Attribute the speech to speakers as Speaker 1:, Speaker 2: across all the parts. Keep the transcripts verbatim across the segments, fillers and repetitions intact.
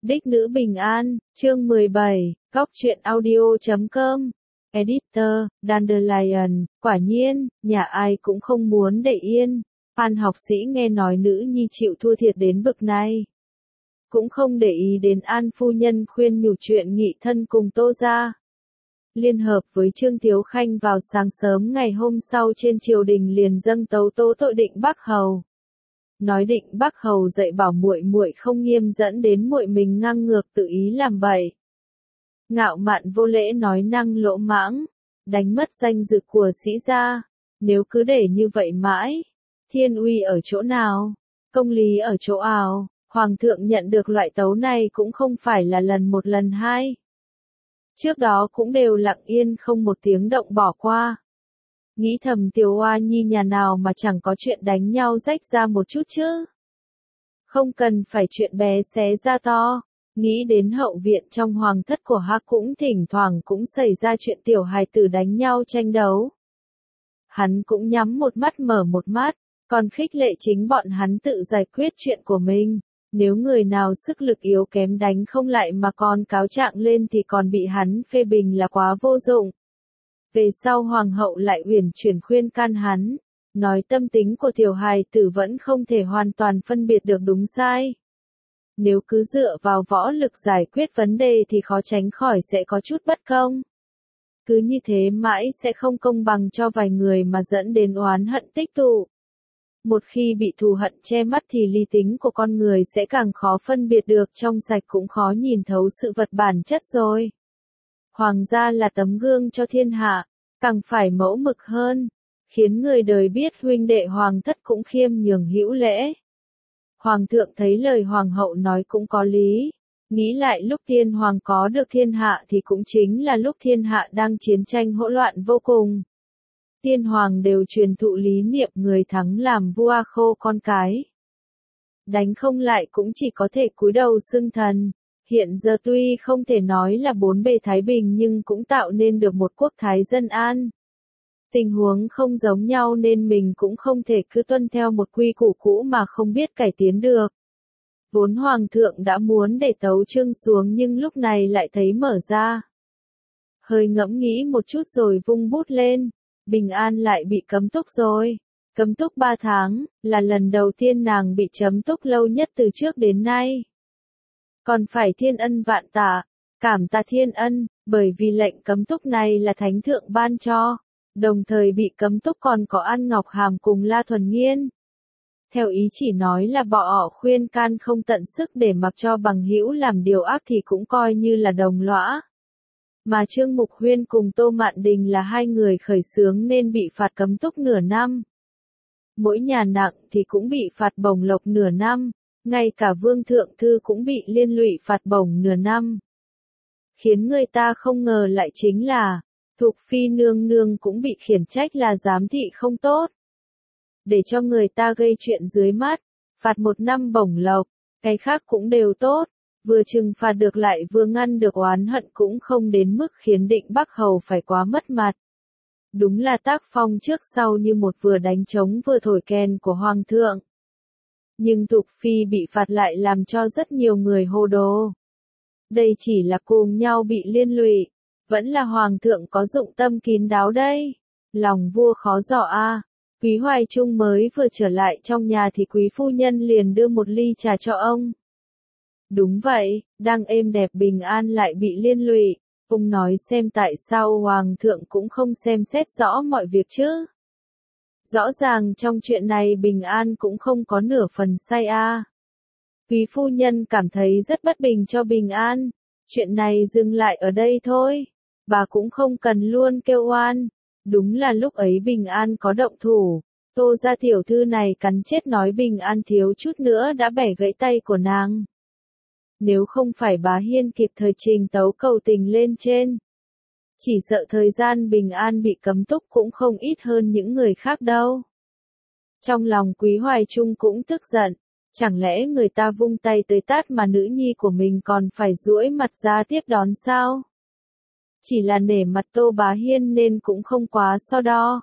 Speaker 1: Đích nữ bình an, chương mười bảy, góc truyện audio chấm com. Editor, Dandelion, quả nhiên, nhà ai cũng không muốn để yên. An học sĩ nghe nói nữ nhi chịu thua thiệt đến bực này. Cũng không để ý đến An phu nhân khuyên nhủ chuyện nghị thân cùng Tô gia. Liên hợp với Trương Thiếu Khanh vào sáng sớm ngày hôm sau trên triều đình liền dâng tấu tố tội định Bắc Hầu. Nói định Bắc Hầu dạy bảo muội muội không nghiêm dẫn đến muội mình ngang ngược tự ý làm bậy. Ngạo mạn vô lễ nói năng lỗ mãng, đánh mất danh dự của sĩ gia, nếu cứ để như vậy mãi, thiên uy ở chỗ nào, công lý ở chỗ ảo, hoàng thượng nhận được loại tấu này cũng không phải là lần một lần hai. Trước đó cũng đều lặng yên không một tiếng động bỏ qua. Nghĩ thầm Tiểu Oa Nhi nhà nào mà chẳng có chuyện đánh nhau rách ra một chút chứ. Không cần phải chuyện bé xé ra to. Nghĩ đến hậu viện trong hoàng thất của Hắc cũng thỉnh thoảng cũng xảy ra chuyện tiểu hài tử đánh nhau tranh đấu. Hắn cũng nhắm một mắt mở một mắt, còn khích lệ chính bọn hắn tự giải quyết chuyện của mình. Nếu người nào sức lực yếu kém đánh không lại mà còn cáo trạng lên thì còn bị hắn phê bình là quá vô dụng. Về sau hoàng hậu lại uyển chuyển khuyên can hắn, nói tâm tính của tiểu hài tử vẫn không thể hoàn toàn phân biệt được đúng sai. Nếu cứ dựa vào võ lực giải quyết vấn đề thì khó tránh khỏi sẽ có chút bất công. Cứ như thế mãi sẽ không công bằng cho vài người mà dẫn đến oán hận tích tụ. Một khi bị thù hận che mắt thì lý tính của con người sẽ càng khó phân biệt được, trong sạch cũng khó nhìn thấu sự vật bản chất rồi. Hoàng gia là tấm gương cho thiên hạ, càng phải mẫu mực hơn, khiến người đời biết huynh đệ hoàng thất cũng khiêm nhường hữu lễ. Hoàng thượng thấy lời hoàng hậu nói cũng có lý, nghĩ lại lúc tiên hoàng có được thiên hạ thì cũng chính là lúc thiên hạ đang chiến tranh hỗn loạn vô cùng. Tiên hoàng đều truyền thụ lý niệm người thắng làm vua khô con cái. Đánh không lại cũng chỉ có thể cúi đầu xưng thần. Hiện giờ tuy không thể nói là bốn bề thái bình nhưng cũng tạo nên được một quốc thái dân an. Tình huống không giống nhau nên mình cũng không thể cứ tuân theo một quy củ cũ mà không biết cải tiến được. Vốn hoàng thượng đã muốn để tấu chương xuống nhưng lúc này lại thấy mở ra. Hơi ngẫm nghĩ một chút rồi vung bút lên, Bình An lại bị cấm túc rồi. Cấm túc ba tháng, là lần đầu tiên nàng bị chấm túc lâu nhất từ trước đến nay. Còn phải thiên ân vạn tạ, cảm tạ thiên ân, bởi vì lệnh cấm túc này là thánh thượng ban cho, đồng thời bị cấm túc còn có An Ngọc Hàm cùng La Thuần Nghiên. Theo ý chỉ nói là bỏ họ khuyên can không tận sức để mặc cho bằng hữu làm điều ác thì cũng coi như là đồng lõa. Mà Trương Mục Huyên cùng Tô Mạn Đình là hai người khởi xướng nên bị phạt cấm túc nửa năm. Mỗi nhà nặng thì cũng bị phạt bổng lộc nửa năm. Ngay cả Vương Thượng Thư cũng bị liên lụy phạt bổng nửa năm. Khiến người ta không ngờ lại chính là, Thục Phi nương nương cũng bị khiển trách là giám thị không tốt. Để cho người ta gây chuyện dưới mắt, phạt một năm bổng lộc, cái khác cũng đều tốt, vừa trừng phạt được lại vừa ngăn được oán hận cũng không đến mức khiến định Bắc Hầu phải quá mất mặt. Đúng là tác phong trước sau như một vừa đánh trống vừa thổi kèn của Hoàng thượng. Nhưng Thục Phi bị phạt lại làm cho rất nhiều người hồ đồ. Đây chỉ là cùng nhau bị liên lụy, vẫn là Hoàng thượng có dụng tâm kín đáo đây. Lòng vua khó dò a. Quý Hoài Trung mới vừa trở lại trong nhà thì quý phu nhân liền đưa một ly trà cho ông. Đúng vậy, đang êm đẹp bình an lại bị liên lụy. Ông nói xem tại sao Hoàng thượng cũng không xem xét rõ mọi việc chứ. Rõ ràng trong chuyện này Bình An cũng không có nửa phần sai a. À. Quý phu nhân cảm thấy rất bất bình cho Bình An. Chuyện này dừng lại ở đây thôi. Bà cũng không cần luôn kêu oan. Đúng là lúc ấy Bình An có động thủ. Tô gia tiểu thư này cắn chết nói Bình An thiếu chút nữa đã bẻ gãy tay của nàng. Nếu không phải bá Hiên kịp thời trình tấu cầu tình lên trên. Chỉ sợ thời gian Bình An bị cấm túc cũng không ít hơn những người khác đâu. Trong lòng Quý Hoài Trung cũng tức giận, chẳng lẽ người ta vung tay tới tát mà nữ nhi của mình còn phải duỗi mặt ra tiếp đón sao? Chỉ là nể mặt Tô Bá Hiên nên cũng không quá so đo.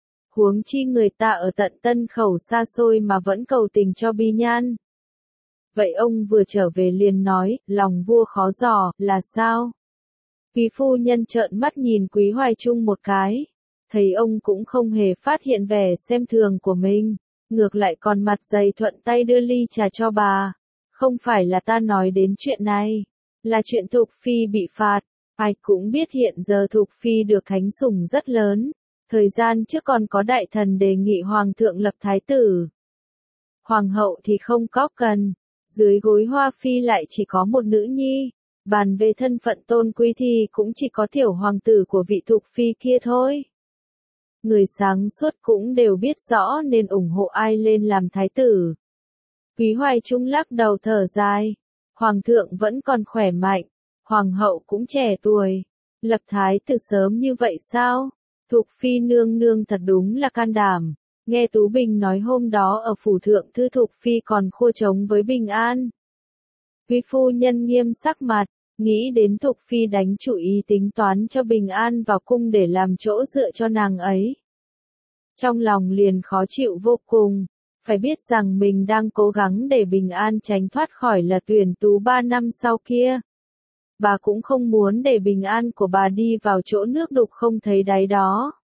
Speaker 1: Huống chi người ta ở tận Tân Khẩu xa xôi mà vẫn cầu tình cho Bi Nhan. Vậy ông vừa trở về liền nói, lòng vua khó dò, là sao? Quý phu nhân trợn mắt nhìn Quý Hoài Trung một cái. Thấy ông cũng không hề phát hiện vẻ xem thường của mình. Ngược lại còn mặt dày thuận tay đưa ly trà cho bà. Không phải là ta nói đến chuyện này. Là chuyện Thục Phi bị phạt. Ai cũng biết hiện giờ Thục Phi được thánh sủng rất lớn. Thời gian trước còn có đại thần đề nghị Hoàng thượng lập thái tử. Hoàng hậu thì không có cần. Dưới gối Hoa Phi lại chỉ có một nữ nhi. Bàn về thân phận tôn quý thì cũng chỉ có tiểu hoàng tử của vị Thục Phi kia thôi. Người sáng suốt cũng đều biết rõ nên ủng hộ ai lên làm thái tử. Quý Hoài Trung lắc đầu thở dài. Hoàng thượng vẫn còn khỏe mạnh. Hoàng hậu cũng trẻ tuổi. Lập thái tử sớm như vậy sao? Thục Phi nương nương thật đúng là can đảm. Nghe Tú Bình nói hôm đó ở phủ thượng thư Thục Phi còn khua trống với Bình An. Quý phu nhân nghiêm sắc mặt, nghĩ đến Thục Phi đánh chủ ý tính toán cho Bình An vào cung để làm chỗ dựa cho nàng ấy. Trong lòng liền khó chịu vô cùng, phải biết rằng mình đang cố gắng để Bình An tránh thoát khỏi lật tuyển tú ba năm sau kia. Bà cũng không muốn để Bình An của bà đi vào chỗ nước đục không thấy đáy đó.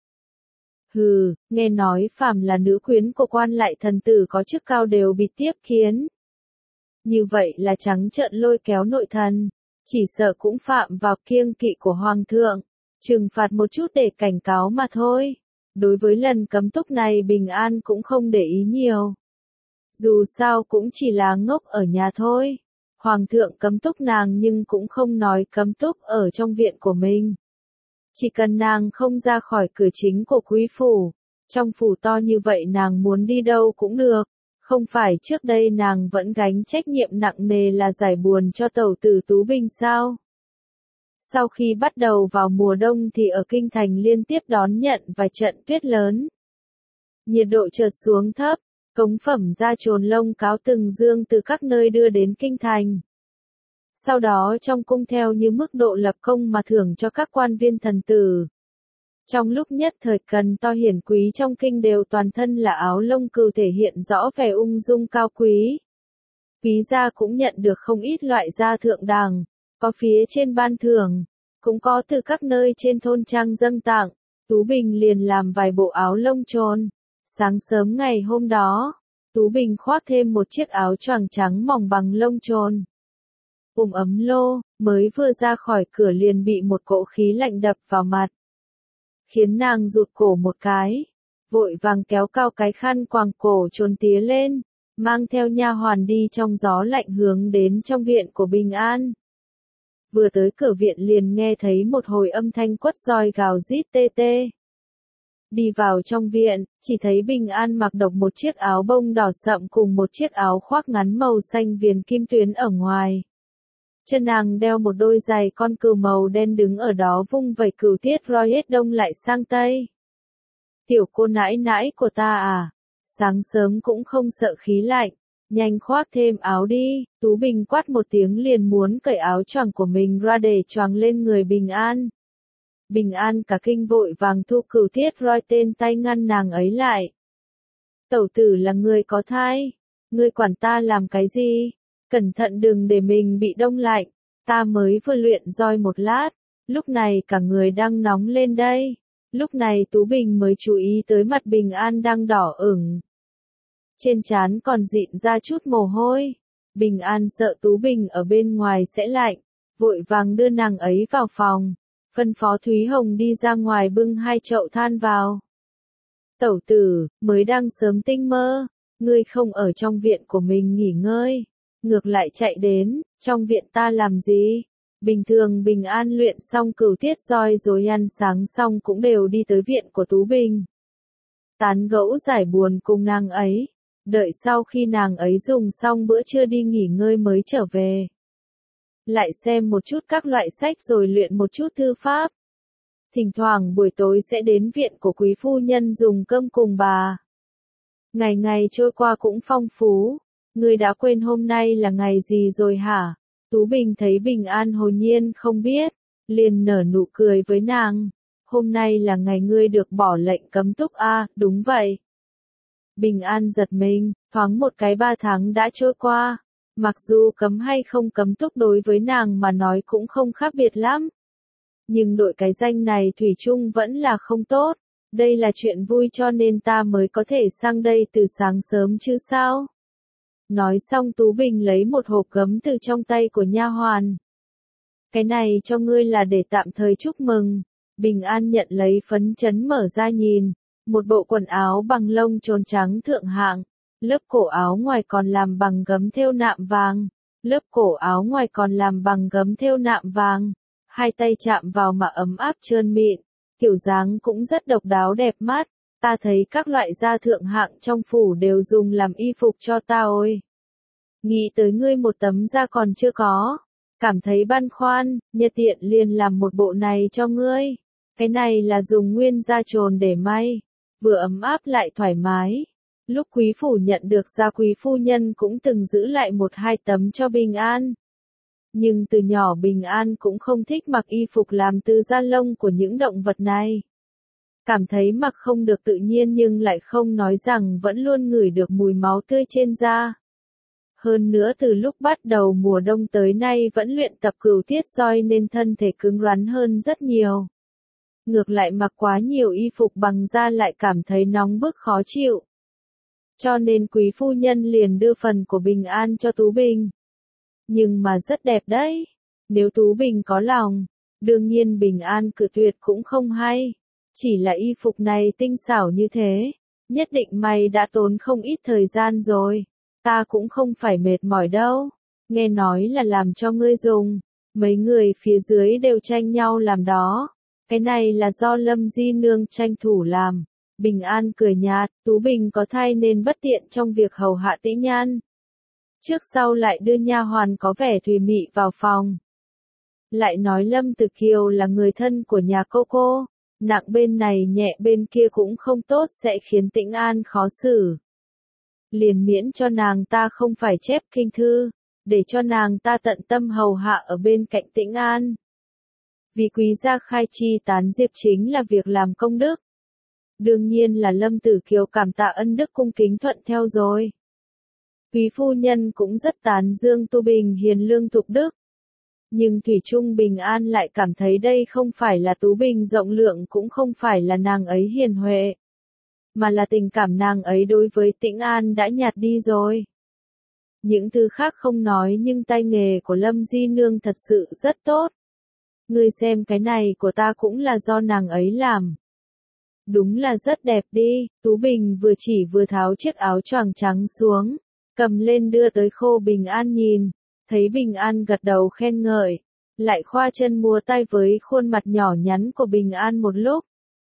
Speaker 1: Hừ, nghe nói phàm là nữ quyến của quan lại thần tử có chức cao đều bị tiếp kiến. Như vậy là trắng trợn lôi kéo nội thần, chỉ sợ cũng phạm vào kiêng kỵ của Hoàng thượng, trừng phạt một chút để cảnh cáo mà thôi. Đối với lần cấm túc này Bình An cũng không để ý nhiều. Dù sao cũng chỉ là ngốc ở nhà thôi. Hoàng thượng cấm túc nàng nhưng cũng không nói cấm túc ở trong viện của mình. Chỉ cần nàng không ra khỏi cửa chính của quý phủ, trong phủ to như vậy nàng muốn đi đâu cũng được. Không phải trước đây nàng vẫn gánh trách nhiệm nặng nề là giải buồn cho tẩu tử Tú Bình sao? Sau khi bắt đầu vào mùa đông thì ở kinh thành liên tiếp đón nhận vài trận tuyết lớn. Nhiệt độ chợt xuống thấp, cống phẩm da trồn lông cáo từng dương từ các nơi đưa đến kinh thành. Sau đó trong cung theo như mức độ lập công mà thưởng cho các quan viên thần tử. Trong lúc nhất thời cần to hiển quý trong kinh đều toàn thân là áo lông cừu thể hiện rõ vẻ ung dung cao quý. Quý gia cũng nhận được không ít loại da thượng đẳng, có phía trên ban thưởng, cũng có từ các nơi trên thôn trang dâng tặng. Tú Bình liền làm vài bộ áo lông trồn. Sáng sớm ngày hôm đó, Tú Bình khoác thêm một chiếc áo choàng trắng mỏng bằng lông trồn. Ủng ấm lô, mới vừa ra khỏi cửa liền bị một cỗ khí lạnh đập vào mặt. Khiến nàng rụt cổ một cái, vội vàng kéo cao cái khăn quàng cổ trồn tía lên, mang theo nha hoàn đi trong gió lạnh hướng đến trong viện của Bình An. Vừa tới cửa viện liền nghe thấy một hồi âm thanh quất roi gào rít tê tê. Đi vào trong viện, chỉ thấy Bình An mặc độc một chiếc áo bông đỏ sậm cùng một chiếc áo khoác ngắn màu xanh viền kim tuyến ở ngoài. Chân nàng đeo một đôi giày con cừu màu đen đứng ở đó vung vẩy cừu tiết roi hết đông lại sang tây. Tiểu cô nãi nãi của ta à, sáng sớm cũng không sợ khí lạnh, nhanh khoác thêm áo đi. Tú Bình quát một tiếng liền muốn cởi áo choàng của mình ra để choàng lên người Bình An. Bình An cả kinh vội vàng thu cừu tiết roi tên tay ngăn nàng ấy lại. Tẩu tử là người có thai, ngươi quản ta làm cái gì? Cẩn thận đừng để mình bị đông lạnh, ta mới vừa luyện roi một lát, lúc này cả người đang nóng lên đây. Lúc này Tú Bình mới chú ý tới mặt Bình An đang đỏ ửng. Trên trán còn dịn ra chút mồ hôi. Bình An sợ Tú Bình ở bên ngoài sẽ lạnh, vội vàng đưa nàng ấy vào phòng, phân phó Thúy Hồng đi ra ngoài bưng hai chậu than vào. Tẩu tử, mới đang sớm tinh mơ, ngươi không ở trong viện của mình nghỉ ngơi, ngược lại chạy đến, trong viện ta làm gì? Bình thường Bình An luyện xong cửu tiết roi rồi ăn sáng xong cũng đều đi tới viện của Tú Bình. Tán gẫu giải buồn cùng nàng ấy, đợi sau khi nàng ấy dùng xong bữa trưa đi nghỉ ngơi mới trở về. Lại xem một chút các loại sách rồi luyện một chút thư pháp. Thỉnh thoảng buổi tối sẽ đến viện của quý phu nhân dùng cơm cùng bà. Ngày ngày trôi qua cũng phong phú. Ngươi đã quên hôm nay là ngày gì rồi hả? Tú Bình thấy Bình An hồn nhiên không biết, liền nở nụ cười với nàng. Hôm nay là ngày ngươi được bỏ lệnh cấm túc a, đúng vậy. Bình An giật mình, thoáng một cái ba tháng đã trôi qua. Mặc dù cấm hay không cấm túc đối với nàng mà nói cũng không khác biệt lắm. Nhưng đội cái danh này thủy chung vẫn là không tốt. Đây là chuyện vui cho nên ta mới có thể sang đây từ sáng sớm chứ sao. Nói xong Tú Bình lấy một hộp gấm từ trong tay của nha hoàn. Cái này cho ngươi là để tạm thời chúc mừng. Bình An nhận lấy phấn chấn mở ra nhìn. Một bộ quần áo bằng lông trồn trắng thượng hạng. Lớp cổ áo ngoài còn làm bằng gấm thêu nạm vàng. Lớp cổ áo ngoài còn làm bằng gấm thêu nạm vàng. Hai tay chạm vào mà ấm áp trơn mịn. Kiểu dáng cũng rất độc đáo đẹp mắt. Ta thấy các loại da thượng hạng trong phủ đều dùng làm y phục cho ta ôi. Nghĩ tới ngươi một tấm da còn chưa có. Cảm thấy băn khoăn, nhân tiện liền làm một bộ này cho ngươi. Cái này là dùng nguyên da trồn để may. Vừa ấm áp lại thoải mái. Lúc quý phủ nhận được gia quý phu nhân cũng từng giữ lại một hai tấm cho Bình An. Nhưng từ nhỏ Bình An cũng không thích mặc y phục làm từ da lông của những động vật này. Cảm thấy mặc không được tự nhiên nhưng lại không nói rằng vẫn luôn ngửi được mùi máu tươi trên da. Hơn nữa từ lúc bắt đầu mùa đông tới nay vẫn luyện tập cửu tiết roi nên thân thể cứng rắn hơn rất nhiều. Ngược lại mặc quá nhiều y phục bằng da lại cảm thấy nóng bức khó chịu. Cho nên quý phu nhân liền đưa phần của Bình An cho Tú Bình. Nhưng mà rất đẹp đấy. Nếu Tú Bình có lòng, đương nhiên Bình An cự tuyệt cũng không hay. Chỉ là y phục này tinh xảo như thế, nhất định mày đã tốn không ít thời gian rồi. Ta cũng không phải mệt mỏi đâu. Nghe nói là làm cho ngươi dùng. Mấy người phía dưới đều tranh nhau làm đó. Cái này là do Lâm Di Nương tranh thủ làm. Bình An cười nhạt, Tú Bình có thai nên bất tiện trong việc hầu hạ Tĩnh Nhan. Trước sau lại đưa nha hoàn có vẻ thùy mị vào phòng. Lại nói Lâm Tử Kiều là người thân của nhà cô cô. Nặng bên này nhẹ bên kia cũng không tốt sẽ khiến Tĩnh An khó xử. Liền miễn cho nàng ta không phải chép kinh thư, để cho nàng ta tận tâm hầu hạ ở bên cạnh Tĩnh An. Vì quý gia khai chi tán diệp chính là việc làm công đức. Đương nhiên là Lâm Tử Kiều cảm tạ ân đức cung kính thuận theo rồi. Quý phu nhân cũng rất tán dương Tu Bình hiền lương thục đức. Nhưng Thủy Trung Bình An lại cảm thấy đây không phải là Tú Bình rộng lượng cũng không phải là nàng ấy hiền huệ. Mà là tình cảm nàng ấy đối với Tĩnh An đã nhạt đi rồi. Những thứ khác không nói nhưng tay nghề của Lâm Di Nương thật sự rất tốt. Ngươi xem cái này của ta cũng là do nàng ấy làm. Đúng là rất đẹp đi. Tú Bình vừa chỉ vừa tháo chiếc áo choàng trắng xuống, cầm lên đưa tới Khô Bình An nhìn. Thấy Bình An gật đầu khen ngợi, lại khoa chân múa tay với khuôn mặt nhỏ nhắn của Bình An một lúc.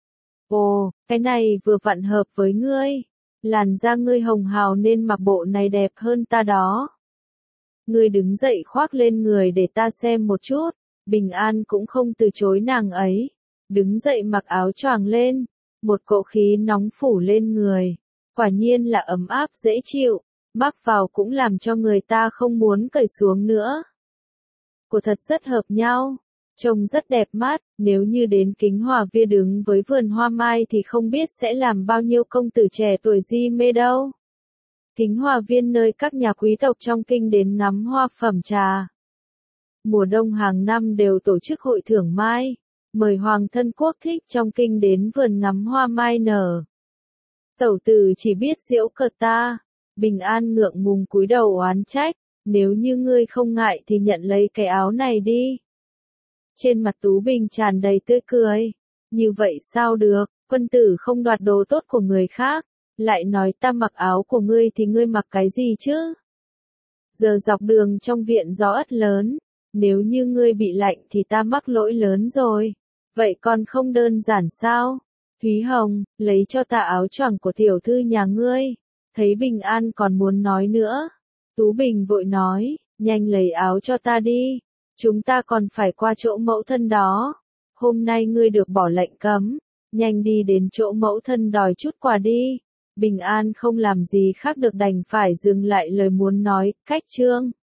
Speaker 1: Ồ, cái này vừa vặn hợp với ngươi. Làn da ngươi hồng hào nên mặc bộ này đẹp hơn ta đó. Ngươi đứng dậy khoác lên người để ta xem một chút. Bình An cũng không từ chối nàng ấy. Đứng dậy mặc áo choàng lên. Một cỗ khí nóng phủ lên người. Quả nhiên là ấm áp dễ chịu. Mặc vào cũng làm cho người ta không muốn cởi xuống nữa. Của thật rất hợp nhau. Trông rất đẹp mắt, nếu như đến Kính Hòa Viên đứng với vườn hoa mai thì không biết sẽ làm bao nhiêu công tử trẻ tuổi di mê đâu. Kính Hòa Viên nơi các nhà quý tộc trong kinh đến ngắm hoa phẩm trà. Mùa đông hàng năm đều tổ chức hội thưởng mai, mời hoàng thân quốc thích trong kinh đến vườn ngắm hoa mai nở. Tẩu tử chỉ biết giễu cợt ta. Bình An ngượng ngùng cúi đầu oán trách, nếu như ngươi không ngại thì nhận lấy cái áo này đi. Trên mặt Tú Bình tràn đầy tươi cười. Như vậy sao được, quân tử không đoạt đồ tốt của người khác, lại nói ta mặc áo của ngươi thì ngươi mặc cái gì chứ? Giờ dọc đường trong viện gió ất lớn, nếu như ngươi bị lạnh thì ta mắc lỗi lớn rồi. Vậy còn không đơn giản sao? Thúy Hồng, lấy cho ta áo choàng của tiểu thư nhà ngươi. Thấy Bình An còn muốn nói nữa. Tú Bình vội nói, nhanh lấy áo cho ta đi. Chúng ta còn phải qua chỗ mẫu thân đó. Hôm nay ngươi được bỏ lệnh cấm. Nhanh đi đến chỗ mẫu thân đòi chút quà đi. Bình An không làm gì khác được đành phải dừng lại lời muốn nói, cách chương.